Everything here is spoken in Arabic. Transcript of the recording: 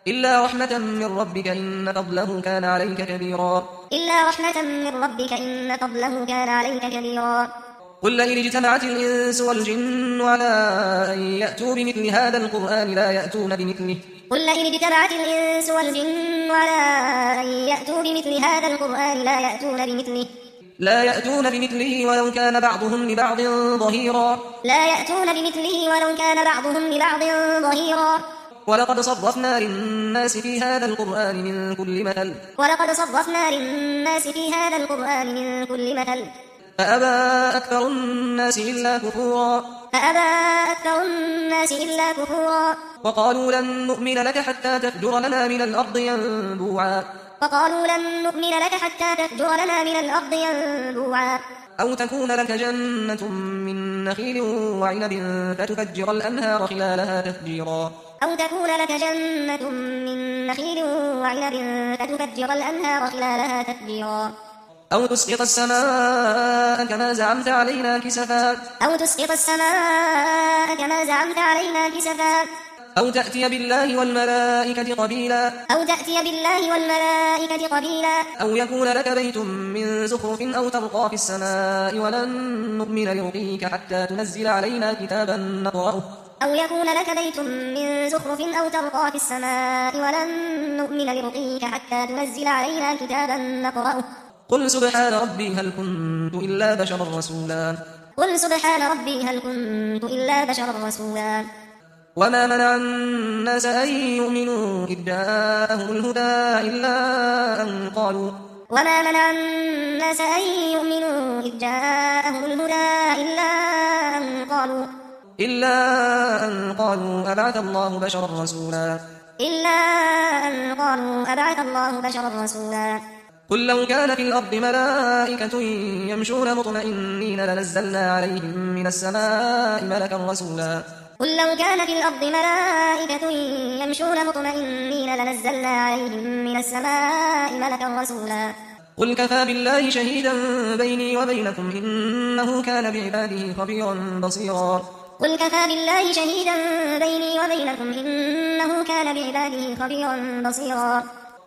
إلا رحمة من ربك إن فضله كان عليك كبيرا. إلا رحمة من ربك إن فضله كان عليك كبيرا. قل لئن اجتمعت الإنس والجن على أن يأتوا بمثل هذا القرآن لا يأتون بمثله. قل لئن اجتمعت الإنس والجن على أن يأتوا بمثل هذا القرآن لا يأتون بمثله ولو كان بعضهم لبعض ظهيرا. ولقد صرفنا للناس في هذا القرآن من كل مثل فأبى أكثر الناس إلا كفورا. وقالوا لن نؤمن لك حتى تفجر لنا من الأرض ينبوعا. أو تكون لك جنة من نخيل وعنب فتفجر الأنهار خلالها تفجيرا. أو تسقط السماء كما زعمت علينا كسفا. أو تأتي بالله والملائكة قبيلا. أو يكون لك بيت من زخرف أو ترقى في السماء ولن نؤمن لرقيك حتى تنزل علينا كتابا نقرأه. قل سبحان ربي هل كنت إلا بشرا رسولا. وما منع الناس أن يؤمنوا إذ جاءهم الهدى إلا أن قالوا أبعث الله بشرا رسولا. قل لو كان في الأرض ملائكة يمشون مطمئنين لنزلنا عليهم من السماء ملكا رسولا. قل كفى بالله شهيدا بيني وبينكم إنه كان بعباده خبيرا بصيرا.